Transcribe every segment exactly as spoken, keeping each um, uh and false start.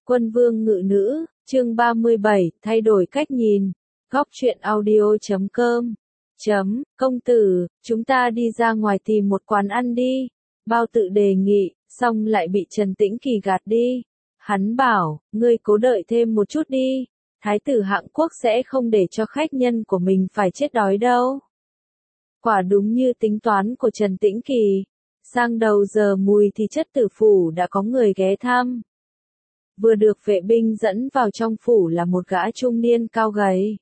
Quân vương ngự nữ, chương ba mươi bảy, thay đổi cách nhìn. Góc truyện audio chấm com. Chấm, công tử, chúng ta đi ra ngoài tìm một quán ăn đi. Bao Tự đề nghị, xong lại bị Trần Tĩnh Kỳ gạt đi. Hắn bảo, ngươi cố đợi thêm một chút đi. Thái tử Hạng Quốc sẽ không để cho khách nhân của mình phải chết đói đâu. Quả đúng như tính toán của Trần Tĩnh Kỳ. Sang đầu giờ mùi thì Chất Tử phủ đã có người ghé thăm. Vừa được vệ binh dẫn vào trong phủ là một gã trung niên cao gầy.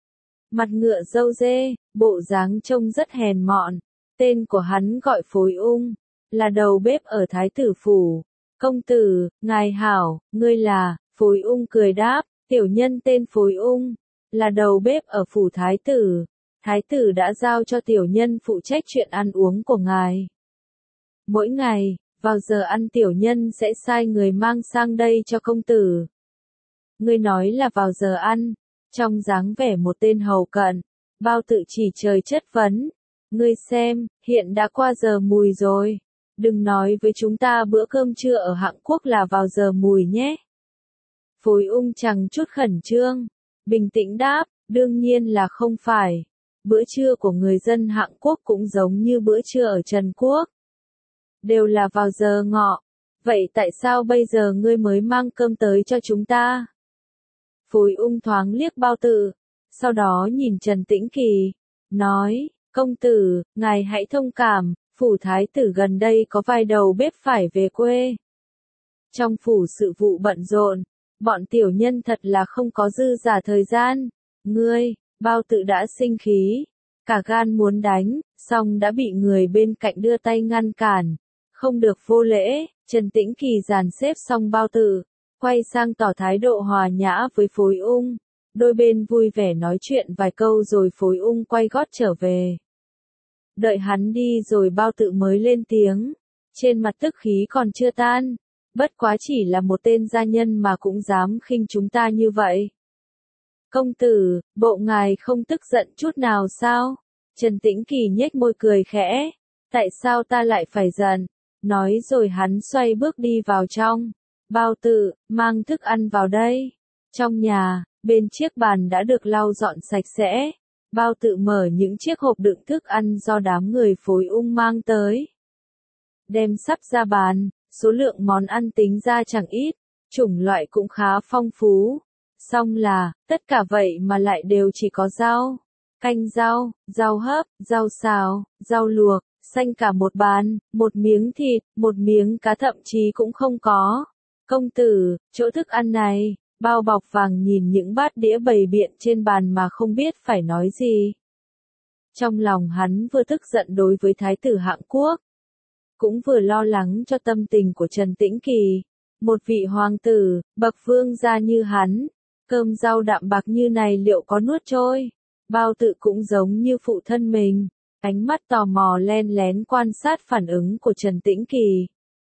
Mặt ngựa râu dê, bộ dáng trông rất hèn mọn. Tên của hắn gọi Phối Ung, là đầu bếp ở Thái tử phủ. Công tử, ngài hảo, ngươi là, Phối Ung cười đáp, tiểu nhân tên Phối Ung, là đầu bếp ở phủ Thái tử. Thái tử đã giao cho tiểu nhân phụ trách chuyện ăn uống của ngài. Mỗi ngày, vào giờ ăn tiểu nhân sẽ sai người mang sang đây cho công tử. Ngươi nói là vào giờ ăn, trong dáng vẻ một tên hầu cận, Bao Tự chỉ trời chất vấn. Ngươi xem, hiện đã qua giờ mùi rồi. Đừng nói với chúng ta bữa cơm trưa ở Hạng Quốc là vào giờ mùi nhé. Phối Ung chẳng chút khẩn trương, bình tĩnh đáp, đương nhiên là không phải. Bữa trưa của người dân Hạng Quốc cũng giống như bữa trưa ở Trần Quốc. Đều là vào giờ ngọ. Vậy tại sao bây giờ ngươi mới mang cơm tới cho chúng ta? Phối Ung thoáng liếc Bao Tự, sau đó nhìn Trần Tĩnh Kỳ, nói, công tử, ngài hãy thông cảm, phủ thái tử gần đây có vài đầu bếp phải về quê. Trong phủ sự vụ bận rộn, bọn tiểu nhân thật là không có dư giả thời gian. Ngươi, Bao Tự đã sinh khí, cả gan muốn đánh, xong đã bị người bên cạnh đưa tay ngăn cản. Không được vô lễ. Trần Tĩnh Kỳ dàn xếp xong Bao Tự, quay sang tỏ thái độ hòa nhã với Phối Ung. Đôi bên vui vẻ nói chuyện vài câu rồi Phối Ung quay gót trở về. Đợi hắn đi rồi Bao Tự mới lên tiếng. Trên mặt tức khí còn chưa tan. Bất quá chỉ là một tên gia nhân mà cũng dám khinh chúng ta như vậy. Công tử, bộ ngài không tức giận chút nào sao? Trần Tĩnh Kỳ nhếch môi cười khẽ. Tại sao ta lại phải giận? Nói rồi hắn xoay bước đi vào trong. Bao Tự, mang thức ăn vào đây. Trong nhà, bên chiếc bàn đã được lau dọn sạch sẽ. Bao Tự mở những chiếc hộp đựng thức ăn do đám người Phối Ung mang tới. Đem sắp ra bàn, số lượng món ăn tính ra chẳng ít, chủng loại cũng khá phong phú. Xong là, tất cả vậy mà lại đều chỉ có rau, canh rau, rau hấp, rau xào, rau luộc. Xanh cả một bàn, một miếng thịt, một miếng cá thậm chí cũng không có. Công tử, chỗ thức ăn này, Bao Bọc Vàng nhìn những bát đĩa bày biện trên bàn mà không biết phải nói gì. Trong lòng hắn vừa tức giận đối với Thái tử Hạng Quốc, cũng vừa lo lắng cho tâm tình của Trần Tĩnh Kỳ. Một vị hoàng tử, bậc vương gia như hắn, cơm rau đạm bạc như này liệu có nuốt trôi? Bao Tự cũng giống như phụ thân mình. Ánh mắt tò mò len lén quan sát phản ứng của Trần Tĩnh Kỳ.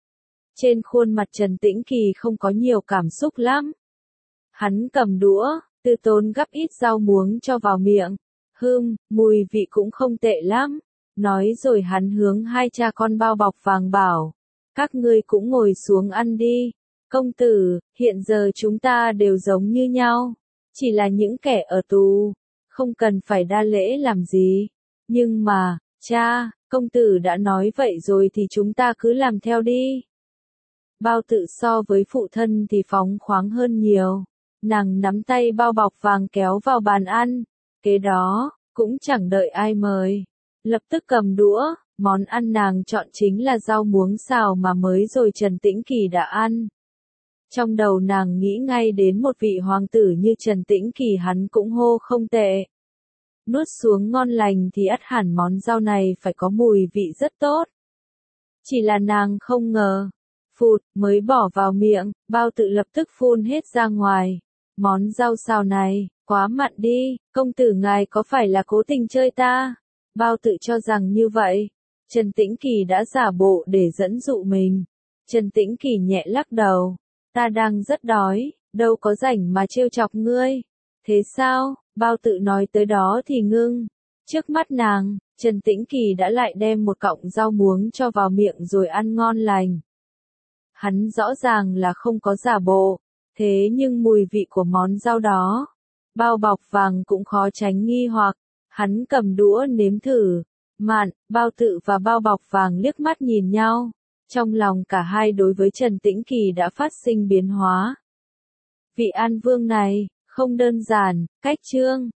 Trên khuôn mặt Trần Tĩnh Kỳ không có nhiều cảm xúc lắm. Hắn cầm đũa, từ tốn gắp ít rau muống cho vào miệng. Hừm, mùi vị cũng không tệ lắm. Nói rồi hắn hướng hai cha con Bao Bọc Vàng bảo. Các ngươi cũng ngồi xuống ăn đi. Công tử, hiện giờ chúng ta đều giống như nhau. Chỉ là những kẻ ở tù. Không cần phải đa lễ làm gì. Nhưng mà, cha, công tử đã nói vậy rồi thì chúng ta cứ làm theo đi. Bao Tự so với phụ thân thì phóng khoáng hơn nhiều. Nàng nắm tay Bao Bọc Vàng kéo vào bàn ăn. Kế đó, cũng chẳng đợi ai mời. Lập tức cầm đũa, món ăn nàng chọn chính là rau muống xào mà mới rồi Trần Tĩnh Kỳ đã ăn. Trong đầu nàng nghĩ ngay đến một vị hoàng tử như Trần Tĩnh Kỳ hắn cũng hô không tệ. Nuốt xuống ngon lành thì ắt hẳn món rau này phải có mùi vị rất tốt. Chỉ là nàng không ngờ. Phụt, mới bỏ vào miệng, Bao Tự lập tức phun hết ra ngoài. Món rau xào này, quá mặn đi, công tử ngài có phải là cố tình chơi ta? Bao Tự cho rằng như vậy. Trần Tĩnh Kỳ đã giả bộ để dẫn dụ mình. Trần Tĩnh Kỳ nhẹ lắc đầu. Ta đang rất đói, đâu có rảnh mà trêu chọc ngươi. Thế sao? Bao Tự nói tới đó thì ngưng. Trước mắt nàng, Trần Tĩnh Kỳ đã lại đem một cọng rau muống cho vào miệng rồi ăn ngon lành. Hắn rõ ràng là không có giả bộ. Thế nhưng mùi vị của món rau đó, bao bọc vàng cũng khó tránh nghi hoặc. Hắn cầm đũa nếm thử. Mạn, Bao Tự và bao bọc vàng liếc mắt nhìn nhau. Trong lòng cả hai đối với Trần Tĩnh Kỳ đã phát sinh biến hóa. Vị An Vương này, không đơn giản, cách trương.